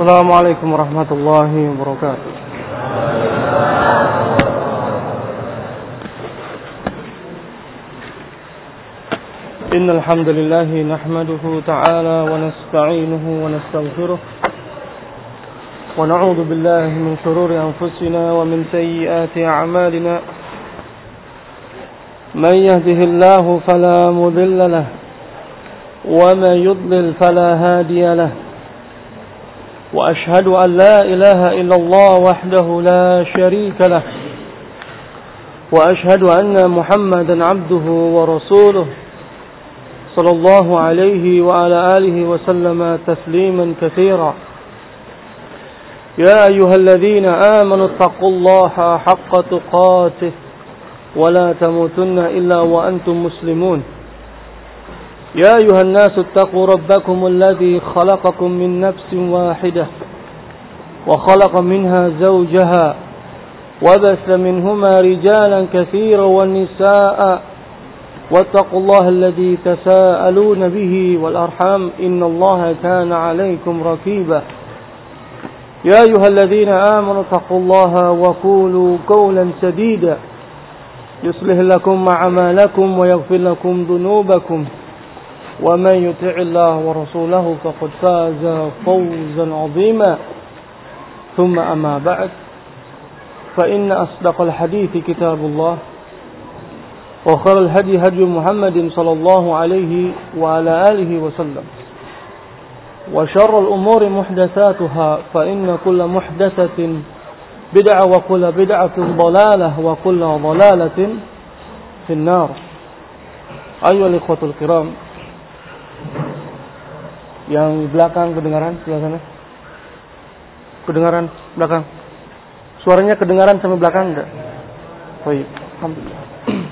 Assalamualaikum warahmatullahi wabarakatuh. Innal hamdalillah nahmaduhu ta'ala wa nasta'inuhu wa nastaghfiruh wa na'udzu billahi min shururi anfusina wa min sayyiati a'malina. Man yahdihillahu fala mudilla lahu wa man yudlil fala hadiya lahu. وأشهد أن لا إله إلا الله وحده لا شريك له وأشهد أن محمدا عبده ورسوله صلى الله عليه وعلى آله وسلم تسليما كثيرا. يا أيها الذين آمنوا اتقوا الله حق تقاته ولا تموتن إلا وأنتم مسلمون. يا أيها الناس اتقوا ربكم الذي خلقكم من نفس واحدة وخلق منها زوجها وبث منهما رجالا كثيرا والنساء واتقوا الله الذي تساءلون به والأرحام إن الله كان عليكم رقيبا. يا أيها الذين آمنوا اتقوا الله وقولوا قولا سديدا يصلح لكم أعمالكم ويغفر لكم ذنوبكم ومن يطع الله ورسوله فقد فاز فوزا عظيما. ثم أما بعد فإن أصدق الحديث كتاب الله وخير الهدي هدي محمد صلى الله عليه وعلى آله وسلم وشر الأمور محدثاتها فإن كل محدثة بدعة وكل بدعة ضلالة وكل ضلالة في النار. أيها الإخوة الكرام, yang belakang kedengaran sebelah sana? Kedengaran belakang? Suaranya kedengaran sampai belakang enggak? Baik, alhamdulillah.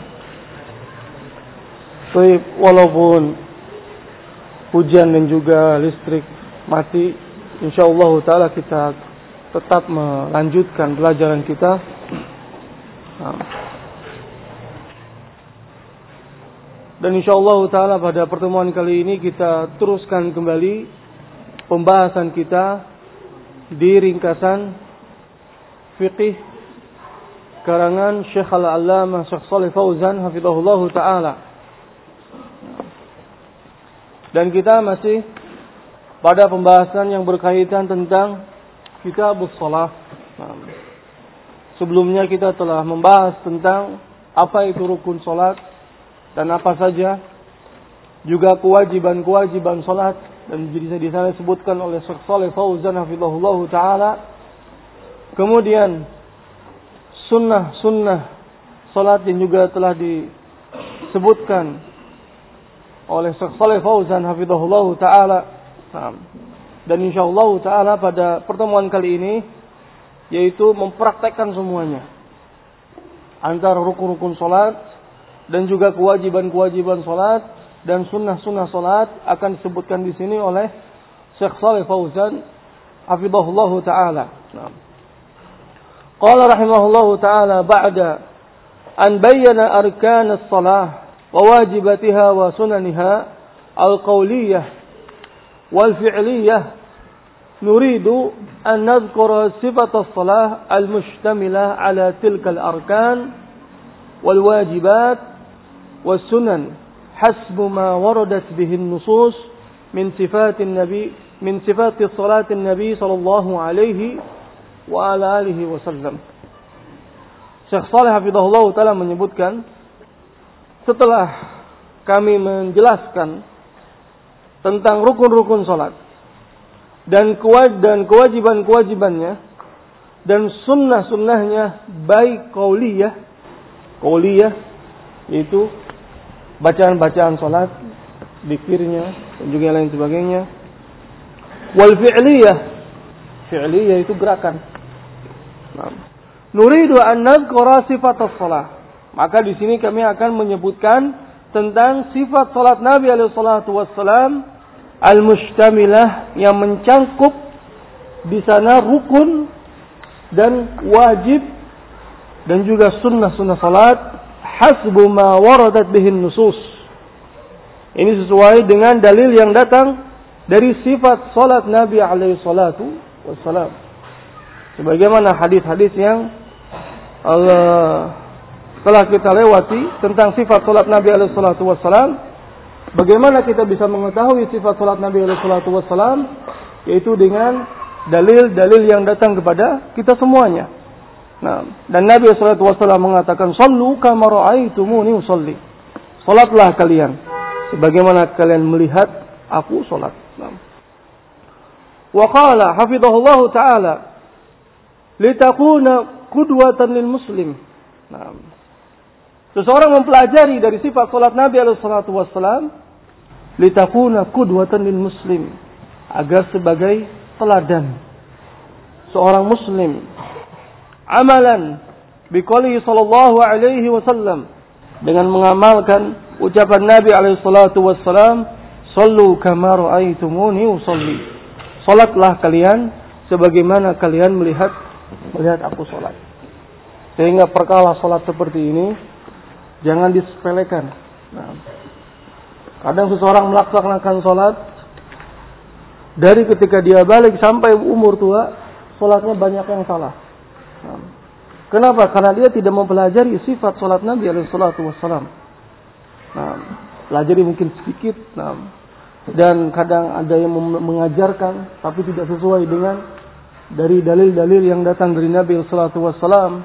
Baik, walaupun hujan dan juga listrik mati, insyaallah taala kita tetap melanjutkan pelajaran kita. Dan insyaallah ta'ala pada pertemuan kali ini kita teruskan kembali pembahasan kita di ringkasan fiqih karangan Syekh Al-Allamah Syekh Shalih Fauzan hafizahullahu ta'ala. Dan kita masih pada pembahasan yang berkaitan tentang kitabus shalah. Sebelumnya kita telah membahas tentang apa itu rukun salat dan apa saja juga kewajiban-kewajiban salat, dan di sana disebutkan oleh Syekh Shalih Fauzan hafizahullahu taala. Kemudian sunnah salat yang juga telah disebutkan oleh Syekh Shalih Fauzan hafizahullahu taala. Dan insyaallah taala pada pertemuan kali ini yaitu mempraktekkan semuanya antara rukun-rukun salat dan juga kewajiban-kewajiban salat dan sunnah-sunnah salat akan disebutkan di sini oleh Syekh Shalih Fauzan hafizahullahu taala. Qala rahimahullahu taala ba'da an bayyana arkan as-salah wa wajibatiha wa sunaniha al-qawliyah wal fi'liyah nuridu an nadhkura sifat as-salah al-mushtamilah ala tilka al-arkan wal wajibat والسنن حسب ما وردت به النصوص من صفات صلاة النبي صلى الله عليه وعلى آله وسلم. Syekh Shalih hafizahullah ta'ala menyebutkan, setelah kami menjelaskan tentang rukun-rukun salat dan kewajiban-kewajibannya dan sunnah-sunnahnya, baik qauliyah yaitu bacaan-bacaan salat, zikirnya dan juga lain sebagainya. Wal fi'liyah itu gerakan. Nuridu an nadhkura sifat as-salah. Maka di sini kami akan menyebutkan tentang sifat salat Nabi alaihi salatu wassalam al-mushtamilah, yang mencangkup di sana rukun dan wajib dan juga sunnah-sunnah salat hasbu ma waradat bihin nusus. Ini sesuai dengan dalil yang datang dari sifat salat Nabi alaihi salatu wassalam. Sebagaimana hadis-hadis yang telah kita lewati tentang sifat salat Nabi alaihi salatu wassalam. Bagaimana kita bisa mengetahui sifat salat Nabi alaihi salatu wassalam? Yaitu dengan dalil-dalil yang datang kepada kita semuanya. Nah, dan Nabi sallallahu alaihi wasallam mengatakan, "Shallu kama ra'aitumuni usolli." Salatlah kalian sebagaimana kalian melihat aku salat. Nah. Wa qala hafizahullahu ta'ala, "Litakuna qudwatan lil muslim." Nah. Seseorang mempelajari dari sifat salat Nabi alaihi salatu wasallam, litakuna qudwatan lil muslim, agar sebagai teladan seorang muslim, amalan biqaulihi sallallahu alaihi wasallam, dengan mengamalkan ucapan Nabi alaihi salatu wassalam, "Shallu kama ra'aitumuni usolli." Salatlah kalian sebagaimana kalian melihat aku salat. Sehingga perkara salat seperti ini jangan disepelekan. Nah, kadang seseorang melaksanakan salat dari ketika dia balik sampai umur tua, salatnya banyak yang salah. Nah, kenapa? Karena dia tidak mempelajari sifat salat Nabi alaihi salatu wassalam. Nah, pelajari mungkin sedikit, dan kadang ada yang mengajarkan tapi tidak sesuai dengan dari dalil-dalil yang datang dari Nabi alaihi salatu wassalam.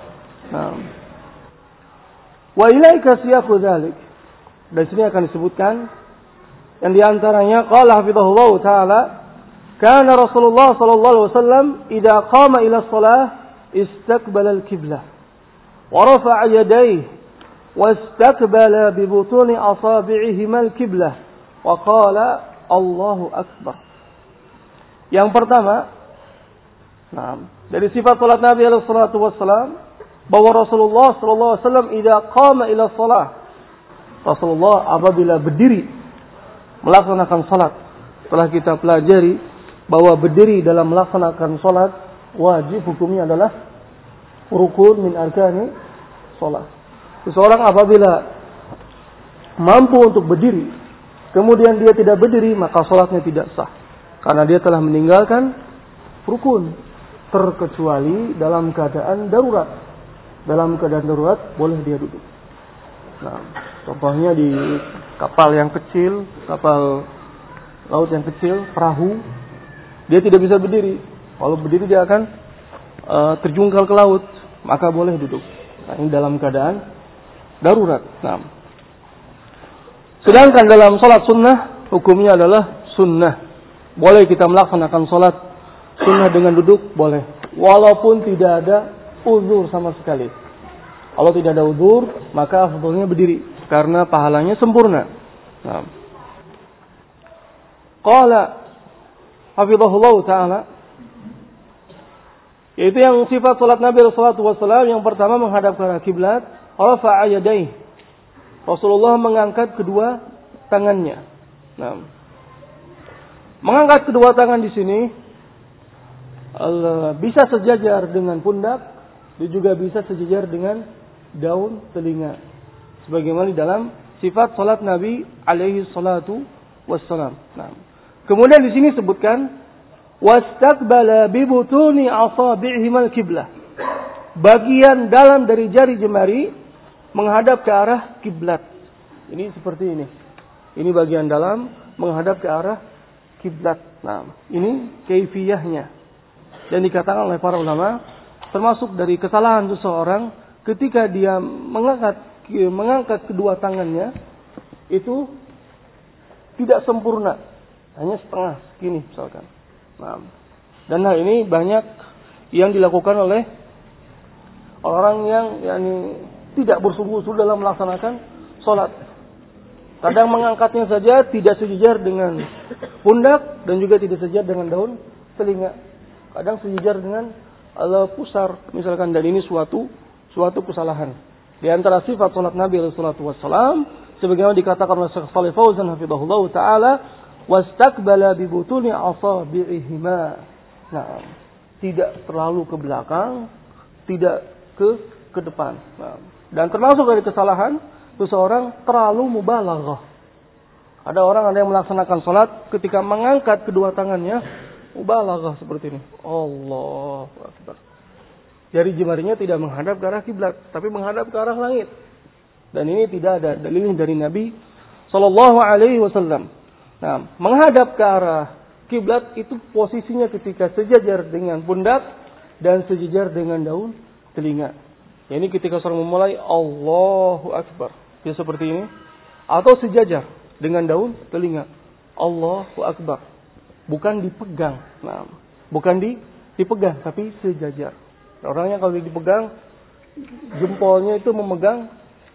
Wa ilaika siyaqu dzalik. Dari sini akan disebutkan yang diantaranya qala hafizahullah taala, kana Rasulullah sallallahu alaihi wasallam idza qama ila shalah istaqbala al-qiblah wa rafa'a yadayhi wa istaqbala bi butuni asabi'ihima al-qiblah wa qala Allahu akbar. Yang pertama, dari sifat salat Nabi alaihi salatu wassalam, bahwa Rasulullah sallallahu alaihi wasallam idza qama ila shalah, Rasulullah apabila berdiri melaksanakan salat. Setelah kita pelajari bahwa berdiri dalam melaksanakan salat wajib, hukumnya adalah rukun min arkani salat. Seseorang apabila mampu untuk berdiri, kemudian dia tidak berdiri, maka salatnya tidak sah, karena dia telah meninggalkan rukun, terkecuali dalam keadaan darurat. Dalam keadaan darurat boleh dia duduk. Nah, contohnya di kapal yang kecil, kapal laut yang kecil, perahu, dia tidak bisa berdiri. Kalau berdiri dia akan terjungkal ke laut, maka boleh duduk. Nah, ini dalam keadaan darurat. Nah, sedangkan dalam salat sunnah, hukumnya adalah sunnah. Boleh kita melaksanakan salat sunnah dengan duduk, boleh. Walaupun tidak ada uzur sama sekali. Kalau tidak ada uzur, maka afdhalnya berdiri, karena pahalanya sempurna. Nah. Qala hafizahullah ta'ala, yaitu yang sifat salat Nabi sallallahu alaihi wasallam, yang pertama menghadap ke arah kiblat, rafa'a yadayhi. Rasulullah mengangkat kedua tangannya. Nah. Mengangkat kedua tangan di sini bisa sejajar dengan pundak, dia juga bisa sejajar dengan daun telinga, sebagaimana dalam sifat salat Nabi alaihi salatu wassalam. Nah, kemudian di sini sebutkan wastaqbala bi butuni asabi'ihim al-qiblah. Bagian dalam dari jari jemari menghadap ke arah kiblat. Ini seperti ini. Ini bagian dalam menghadap ke arah kiblat. Nah, ini kaifiyahnya. Dan dikatakan oleh para ulama, termasuk dari kesalahan seseorang ketika dia mengangkat kedua tangannya itu tidak sempurna, hanya setengah segini misalkan. Nah, dan hal ini banyak yang dilakukan oleh orang yang tidak bersungguh-sungguh dalam melaksanakan sholat. Kadang mengangkatnya saja tidak sejajar dengan pundak dan juga tidak sejajar dengan daun telinga. Kadang sejajar dengan pusar misalkan, dan ini suatu kesalahan. Di antara sifat salat Nabi sallallahu alaihi wasallam sebagaimana dikatakan oleh Syekh Shalih Fauzan hafizahullah taala, wastaqbala bi butuni asabi'ihima. Nah, tidak terlalu ke belakang, tidak ke depan. Nah, dan termasuk dari kesalahan seseorang terlalu mubalaghah. Ada yang melaksanakan salat ketika mengangkat kedua tangannya Mubalaghah seperti ini. Allahu Akbar. Jari jemarinya tidak menghadap ke arah kiblat, tapi menghadap ke arah langit. Dan ini tidak ada dalilnya dari Nabi Sallallahu Alaihi Wasallam. Nah, menghadap ke arah kiblat itu posisinya ketika sejajar dengan pundak dan sejajar dengan daun telinga. Ya, ini ketika seorang memulai Allahu Akbar. Ya seperti ini. Atau sejajar dengan daun telinga. Allahu Akbar. Bukan dipegang. Nah, bukan dipegang, tapi sejajar. Orangnya kalau dipegang, jempolnya itu memegang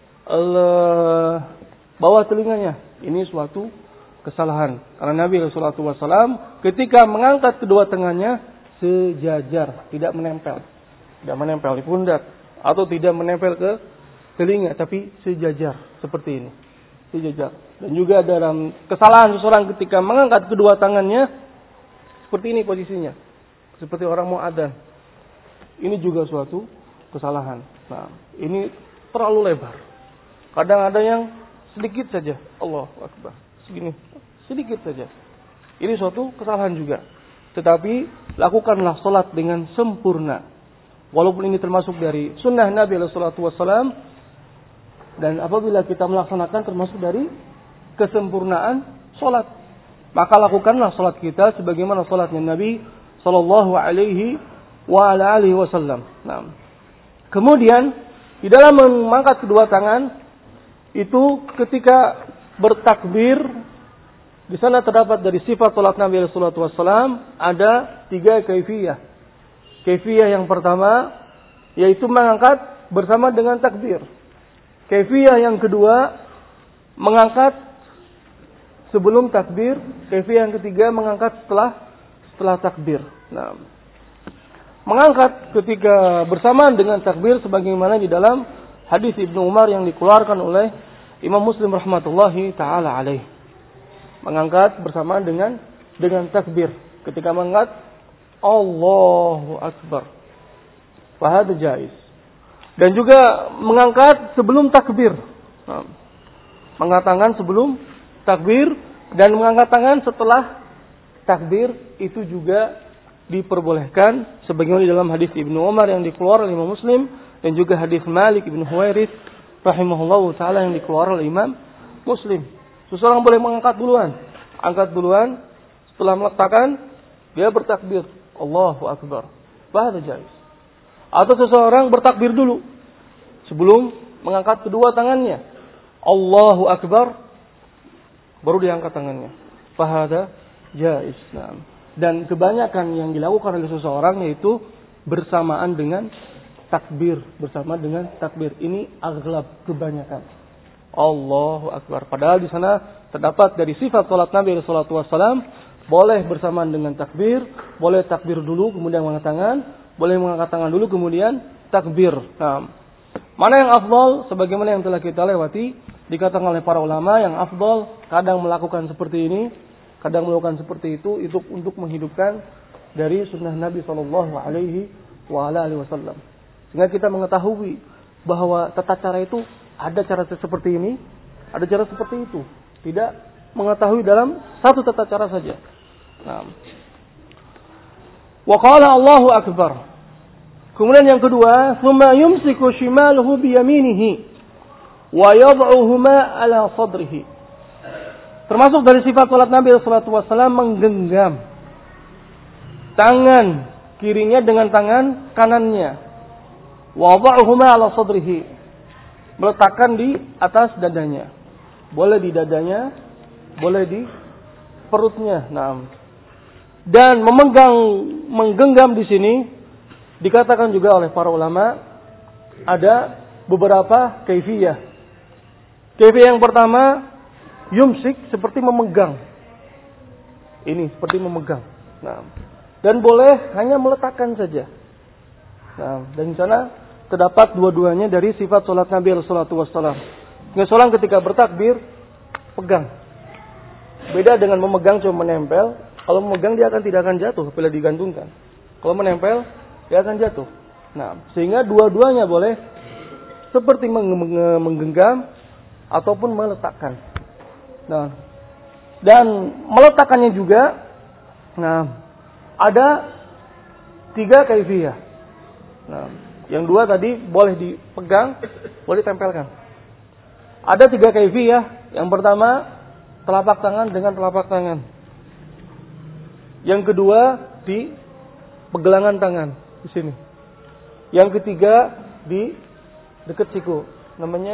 bawah telinganya. Ini suatu kesalahan. Karena Nabi SAW ketika mengangkat kedua tangannya sejajar, tidak menempel. Tidak menempel di pundak. Atau tidak menempel ke telinga, tapi sejajar. Seperti ini. Sejajar. Dan juga dalam kesalahan seseorang ketika mengangkat kedua tangannya, seperti ini posisinya. Seperti orang mau adzan. Ini juga suatu kesalahan. Nah, ini terlalu lebar. Kadang ada yang sedikit saja. Allahu Akbar. Segini. Sedikit saja. Ini suatu kesalahan juga. Tetapi lakukanlah salat dengan sempurna. Walaupun ini termasuk dari sunnah Nabi SAW. Dan apabila kita melaksanakan termasuk dari kesempurnaan salat. Maka lakukanlah salat kita sebagaimana salatnya Nabi Sallallahu Alaihi Wasallam. Nah, kemudian di dalam mengangkat kedua tangan itu ketika bertakbir, di sana terdapat dari sifat salat Nabi Sallallahu Alaihi Wasallam ada 3 kaifiyah. Kaifiyah yang pertama yaitu mengangkat bersama dengan takbir. Kaifiyah yang kedua mengangkat sebelum takbir. Kaifiyah yang ketiga mengangkat setelah takbir. Nah, mengangkat ketika bersamaan dengan takbir sebagaimana di dalam hadis Ibnu Umar yang dikeluarkan oleh Imam Muslim rahmatullahi taala alaih. Mengangkat bersamaan dengan takbir. Ketika mengangkat Allahu Akbar. Fa hadza jaiz. Dan juga mengangkat sebelum takbir. Nah, mengangkat tangan sebelum takbir dan mengangkat tangan setelah takbir itu juga diperbolehkan sebagaimana di dalam hadis Ibnu Umar yang dikeluarkan oleh Imam Muslim dan juga hadis Malik bin Huwairits rahimahullahu taala yang dikeluarkan oleh Imam Muslim. Seseorang boleh mengangkat duluan, angkat duluan, setelah meletakkan dia bertakbir Allahu Akbar. Bahasa jaiz. Atau seseorang bertakbir dulu sebelum mengangkat kedua tangannya Allahu Akbar, baru diangkat tangannya. Fahada jaiz. Dan kebanyakan yang dilakukan oleh seseorang yaitu bersamaan dengan takbir. Bersama dengan takbir. Ini aghlab, kebanyakan. Allahu Akbar. Padahal di sana terdapat dari sifat salat Nabi sallallahu alaihi wasallam boleh bersamaan dengan takbir, boleh takbir dulu kemudian mengangkat tangan, boleh mengangkat tangan dulu kemudian takbir. Nah, mana yang afdal sebagaimana yang telah kita lewati dikatakan oleh para ulama yang afdal kadang melakukan seperti ini, kadang melakukan seperti itu untuk menghidupkan dari sunnah Nabi sallallahu alaihi wasallam. Sehingga kita mengetahui bahwa tata cara itu ada cara seperti ini, ada cara seperti itu. Tidak mengetahui dalam satu tata cara saja. Nah. Wa qala Allahu Akbar. Kemudian yang kedua, thumma yumsiku shimaluhu bi yaminihi wa yad'uhuma ala sadrihi. Termasuk dari sifat salat Nabi sallallahu alaihi wasallam menggenggam tangan kirinya dengan tangan kanannya. Wa yad'uhuma ala sadrihi. Meletakkan di atas dadanya. Boleh di dadanya, boleh di perutnya. Nah. Dan menggenggam di sini dikatakan juga oleh para ulama ada beberapa kaifiyah. Kaifiyah yang pertama yumsik seperti memegang. Ini seperti memegang. Nah, dan boleh hanya meletakkan saja. Nah, dan di sana terdapat dua-duanya dari sifat salat Nabi sallallahu alaihi wasallam. Seorang ketika bertakbir pegang. Beda dengan memegang cuma menempel. Kalau memegang dia tidak akan jatuh bila digantungkan. Kalau menempel dia akan jatuh. Nah, sehingga dua-duanya boleh seperti menggenggam ataupun meletakkan. Nah, dan meletakkannya juga, nah, Ada 3 kaifiyah. Nah, yang 2 tadi boleh dipegang, boleh ditempelkan. Ada 3 kaifiyah. Yang pertama, telapak tangan dengan telapak tangan. Yang kedua, di pegelangan tangan di sini. Yang ketiga, di dekat siku. Namanya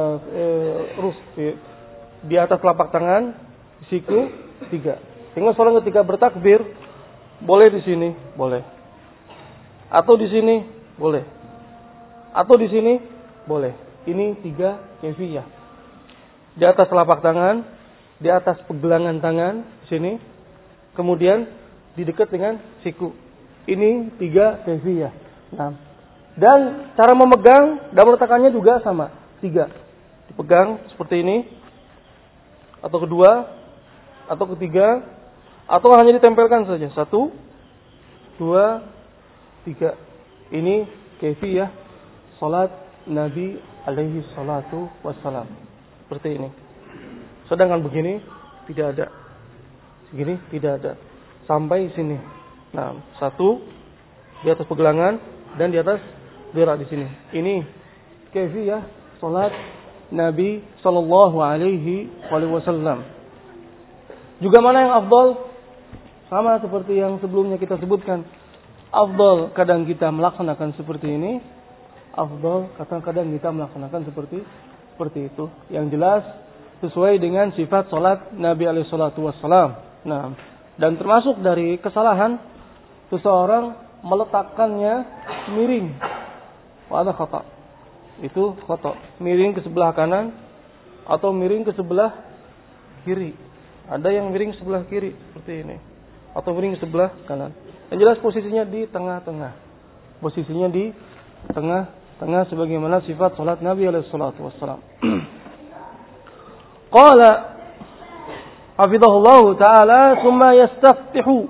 di atas telapak tangan, siku 3. Sehingga seorang ketika bertakbir boleh di sini, boleh. Atau di sini, boleh. Atau di sini, boleh. Ini 3 kaifiyah. Di atas telapak tangan, di atas pegelangan tangan di sini, kemudian di dekat dengan siku. Ini 3 kaifiyah. Nah, dan cara memegang dan meletakkannya juga sama, 3. Dipegang seperti ini, atau kedua, atau ketiga, atau hanya ditempelkan saja. 1, 2, 3. Ini kaifiyah salat Nabi alaihi salatu wassalam. Seperti ini. Sedangkan begini tidak ada. Segini tidak ada. Sampai sini. Nah, 1 di atas pegelangan dan di atas berak di sini. Ini kaifiyah salat Nabi sallallahu alaihi wasallam. Juga mana yang afdal? Sama seperti yang sebelumnya kita sebutkan. Afdal kadang kita melaksanakan seperti ini. Afdal kadang-kadang kita melaksanakan seperti itu. Yang jelas sesuai dengan sifat salat Nabi alaihi salatu wassalam. Nah, dan termasuk dari kesalahan seseorang meletakkannya miring. Ada khata. Itu khata. Miring ke sebelah kanan atau miring ke sebelah kiri. Ada yang miring sebelah kiri seperti ini. Atau miring ke sebelah kanan. Yang jelas posisinya di tengah-tengah. Posisinya di tengah-tengah sebagaimana sifat salat Nabi alaihi salatu wassalam. Qala hafizahullahu ta'ala thumma yastaftihu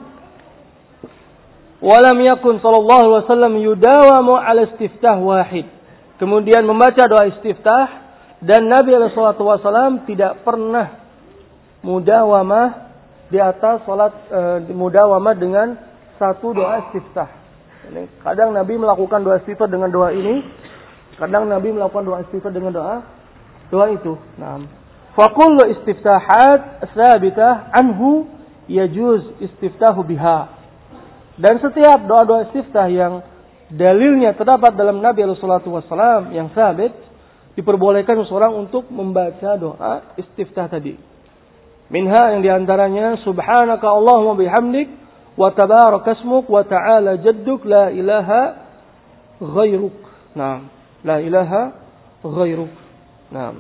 wa lam yakun sallallahu alaihi wasallam yudawamu ala istiftah wahid. Kemudian membaca doa istiftah dan Nabi alaihi salatu wasallam tidak pernah mudawamah di atas salat mudawamah dengan satu doa istiftah. Kadang Nabi melakukan doa istiftah dengan doa ini, kadang Nabi melakukan doa istiftah dengan doa itu. Naam. Fa kullu istiftahat tsabitah anhu yajuz istiftahu biha. Dan setiap doa-doa istiftah yang dalilnya terdapat dalam Nabi alaihi salatu wasallam yang sabit, diperbolehkan seseorang untuk membaca doa istiftah tadi. Minha yang diantaranya subhanaka Allahumma bihamdik wa tabaraka ismuk wa ta'ala jadduk la ilaha ghairuk. Naam, la ilaha ghairuk. Naam.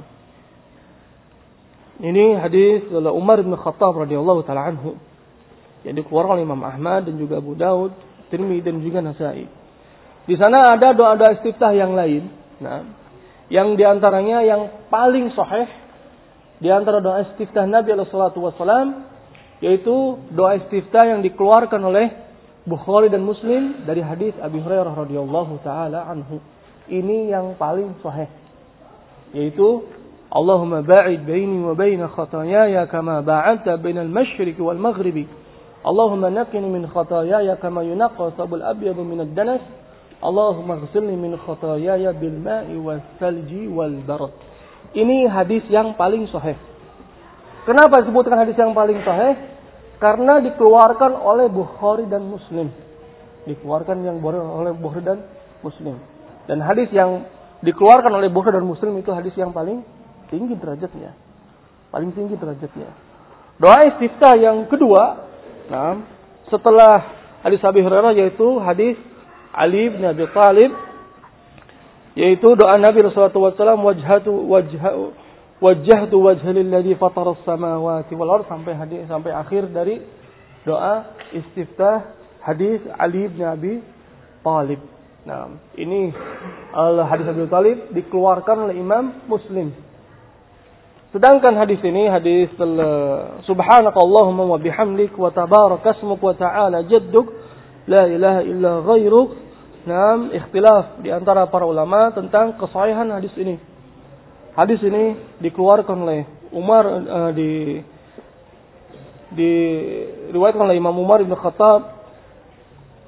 Ini hadis oleh Umar bin Khattab radhiyallahu taala anhu yang dikeluarkan oleh Imam Ahmad dan juga Abu Daud, Tirmidzi dan juga Nasa'i. Di sana ada doa-doa istiftah yang lain. Nah, yang diantaranya yang paling sahih di antara doa istiftah Nabi alaihi salatu wasallam yaitu doa istiftah yang dikeluarkan oleh Bukhari dan Muslim dari hadis Abi Hurairah radhiyallahu taala anhu. Ini yang paling sahih. Yaitu Allahumma ba'id baini wa baina khataayaya kama ba'adta bainal masyriqi wal maghribi. Allahumma naqqini min khataayaya kama yunqqa thawbul abyad min ad-danas. Allahumma ighsilni min khataayaya bil ma'i was salji wal barad. Ini hadis yang paling sahih. Kenapa disebutkan hadis yang paling sahih? Karena dikeluarkan oleh Bukhari dan Muslim. Dikeluarkan yang oleh Bukhari dan Muslim. Dan hadis yang dikeluarkan oleh Bukhari dan Muslim itu hadis yang paling tinggi derajatnya. Paling tinggi derajatnya. Doa istiftah yang kedua, nah, setelah hadis Abi Hurairah yaitu hadis Ali bin Abi Thalib, yaitu doa Nabi sallallahu alaihi wasallam wajjahtu wajha lilladzi fatara as-samawati wal ardh sampai akhir dari doa istiftah hadis Ali bin Abi Thalib. Nah, ini hadis Abi Thalib dikeluarkan oleh Imam Muslim. Sedangkan hadis ini hadis subhanakallahumma wa bihamdik wa tabaraka ismuk wa ta'ala jadduk la ilaha illa ghairuk. Nah, ikhtilaf di antara para ulama tentang kesahihan hadis ini. Hadis ini dikeluarkan oleh Umar diriwayatkan oleh Imam Umar bin Khattab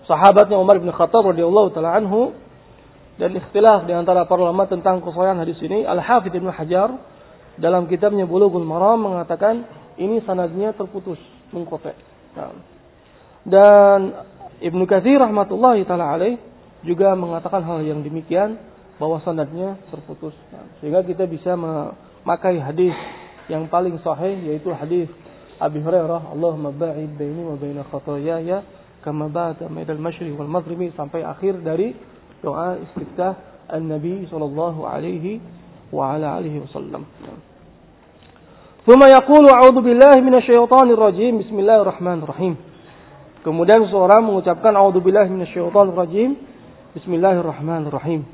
sahabatnya Umar bin Khattab radhiyallahu taala anhu, dan ikhtilaf di antara para ulama tentang kesahihan hadis ini. Al-Hafidz Ibnu Hajar dalam kitabnya Bulughul Maram mengatakan ini sanadnya terputus, munqati'. Dan Ibnu Katsir rahmatullahi taala alaih juga mengatakan hal yang demikian, bahwa sanadnya terputus. Sehingga kita bisa memakai hadis yang paling sahih, yaitu hadis Abi Hurairah, Allahumma ba'id baini wa baina khataayaya kama ba'da bainal masyriqi wal maghribi, sampai akhir dari doa istiftah An-Nabi sallallahu alaihi wa ala alihi wasallam. Tsumma yaqulu a'udzu billahi minasyaitonir rajim, bismillahirrahmanirrahim. Kemudian seorang mengucapkan a'udzu billahi minasyaitonir rajim, bismillahirrahmanirrahim.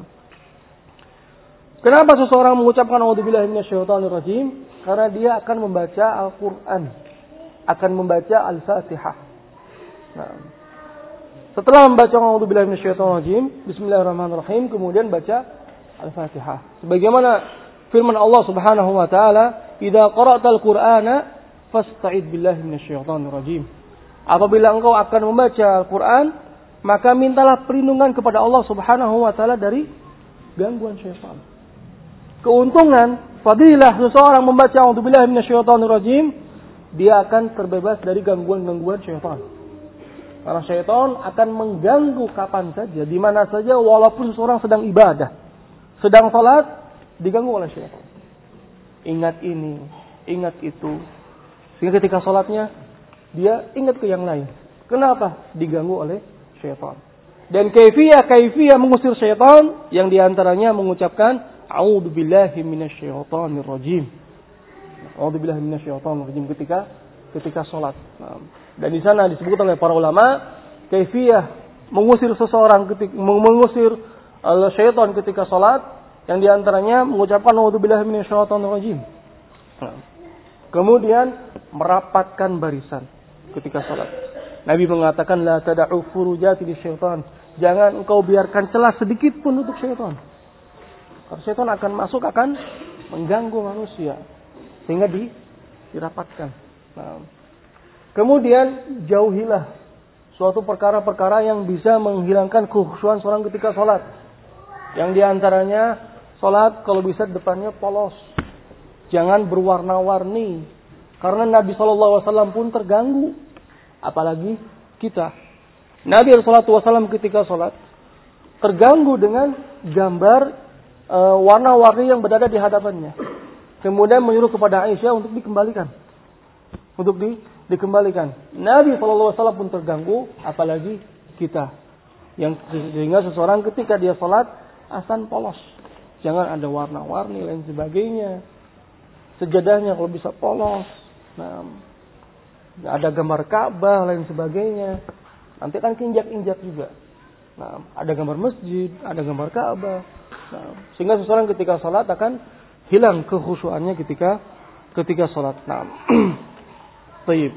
Kenapa seseorang mengucapkan a'udzu billahi minasyaitonir rajim? Karena dia akan membaca Al-Qur'an, akan membaca Al-Fatihah. Setelah membaca a'udzubillahi minasyaitonir rajim, bismillahirrahmanirrahim, kemudian baca Al-Fatihah. Sebagaimana firman Allah Subhanahu wa taala, "Idza qara'tal Qur'ana fasta'id billahi minasyaitonir rajim." Apabila engkau akan membaca Al-Qur'an, maka mintalah perlindungan kepada Allah Subhanahu wa taala dari gangguan syaitan. Keuntungan, fadilah seseorang membaca a'udzubillahi minasyaitonir rajim, dia akan terbebas dari gangguan-gangguan syaitan. Karena syaitan akan mengganggu kapan saja, di mana saja, walaupun seorang sedang ibadah, sedang salat, diganggu oleh syaitan. Ingat ini, ingat itu. Sehingga ketika salatnya, dia ingat ke yang lain. Kenapa? Diganggu oleh syaitan. Dan kaifiyah mengusir syaitan, yang diantaranya mengucapkan, a'udzubillahi minasyaitonir rajim. A'udzubillahi minasyaitonir rajim ketika salat. Dan di sana disebut oleh para ulama, kaifiyah mengusir seseorang mengusir syaitan ketika salat, yang diantaranya mengucapkan a'udzubillahi minasyaitonir rajim. Kemudian merapatkan barisan ketika salat. Nabi mengatakan, la tada'u furujati lisyaitan. Jangan engkau biarkan celah sedikit pun untuk syaitan. Karena syaitan akan masuk, akan mengganggu manusia, sehingga dirapatkan. Kemudian jauhilah suatu perkara-perkara yang bisa menghilangkan kekhusyuan seorang ketika sholat. Yang diantaranya sholat kalau bisa depannya polos, jangan berwarna-warni, karena Nabi SAW pun terganggu, apalagi kita. Nabi SAW ketika sholat terganggu dengan gambar warna-warni yang berada di hadapannya. Kemudian menyuruh kepada Aisyah untuk dikembalikan. Dikembalikan. Nabi SAW pun terganggu, apalagi kita. Sehingga seseorang ketika dia sholat, asan polos. Jangan ada warna-warni lain sebagainya. Sejadahnya kalau bisa polos. Ada gambar Ka'bah lain sebagainya. Nanti kan injak-injak juga. Ada gambar masjid, ada gambar Ka'bah. Sehingga seseorang ketika sholat akan hilang kekhusyuannya ketika sholat. Baik.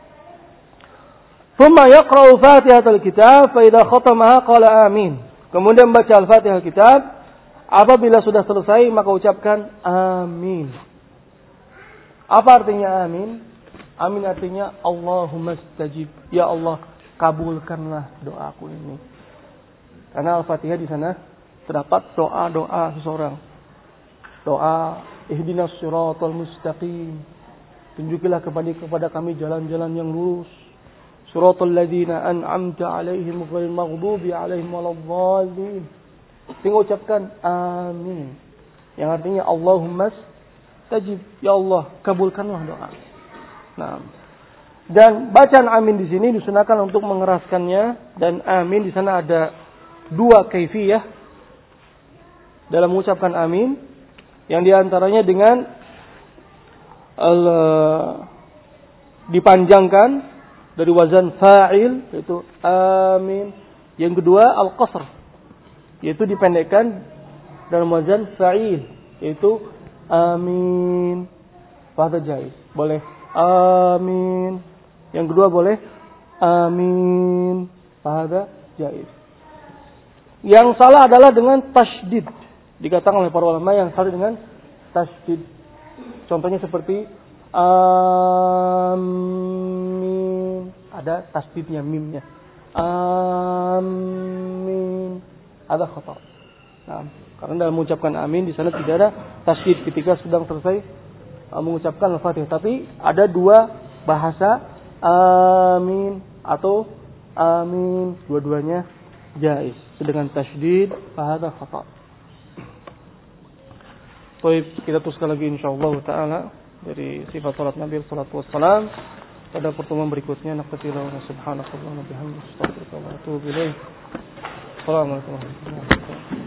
Thumma yaqra'u Fatihatul Kitab fa idza khatamaha qala amin. Kemudian baca Al-Fatihah Kitab, apabila sudah selesai maka ucapkan amin. Apa artinya amin? Amin artinya Allahumma stajib. Ya Allah, kabulkanlah doaku ini. Karena Al-Fatihah di sana terdapat doa-doa seseorang. Doa ihdinas siratal mustaqim. Tunjukilah kepada kami jalan-jalan yang lurus. Siratal ladzina an'amta 'alaihim ghairil maghdubi 'alaihim waladdallin. Tinggal ucapkan amin. Yang artinya Allahumma stajib. Ya Allah, kabulkanlah doa. Dan bacaan amin di sini disunahkan untuk mengeraskannya, dan amin di sana ada dua kaifiyah dalam mengucapkan amin, yang diantaranya dengan dipanjangkan dari wazan fa'il, yaitu amin. Yang kedua al-qasr, yaitu dipendekkan dalam wazan fa'il, yaitu amin. Fahadha jaiz, boleh amin. Yang kedua boleh amin. Fahadha jaiz. Yang salah adalah dengan tasydid. Dikatakan oleh para ulama yang salah dengan tasydid. Contohnya seperti amin, ada tasydidnya, mimnya. amin. Ada khata. Nah, karena dalam mengucapkan amin di sana tidak ada tasydid ketika sedang selesai mengucapkan Al-Fatihah, tapi ada dua bahasa amin atau amin, dua-duanya jaiz dengan tasydid fahadha khata. Baik, kita teruskan lagi insyaallah taala dari sifat salat Nabi sallallahu alaihi wasallam pada pertemuan berikutnya. Naqtilahu subhanallahi wa bihamdihi astaghfiruka wa atubu ilaih. Assalamualaikum warahmatullahi wabarakatuh.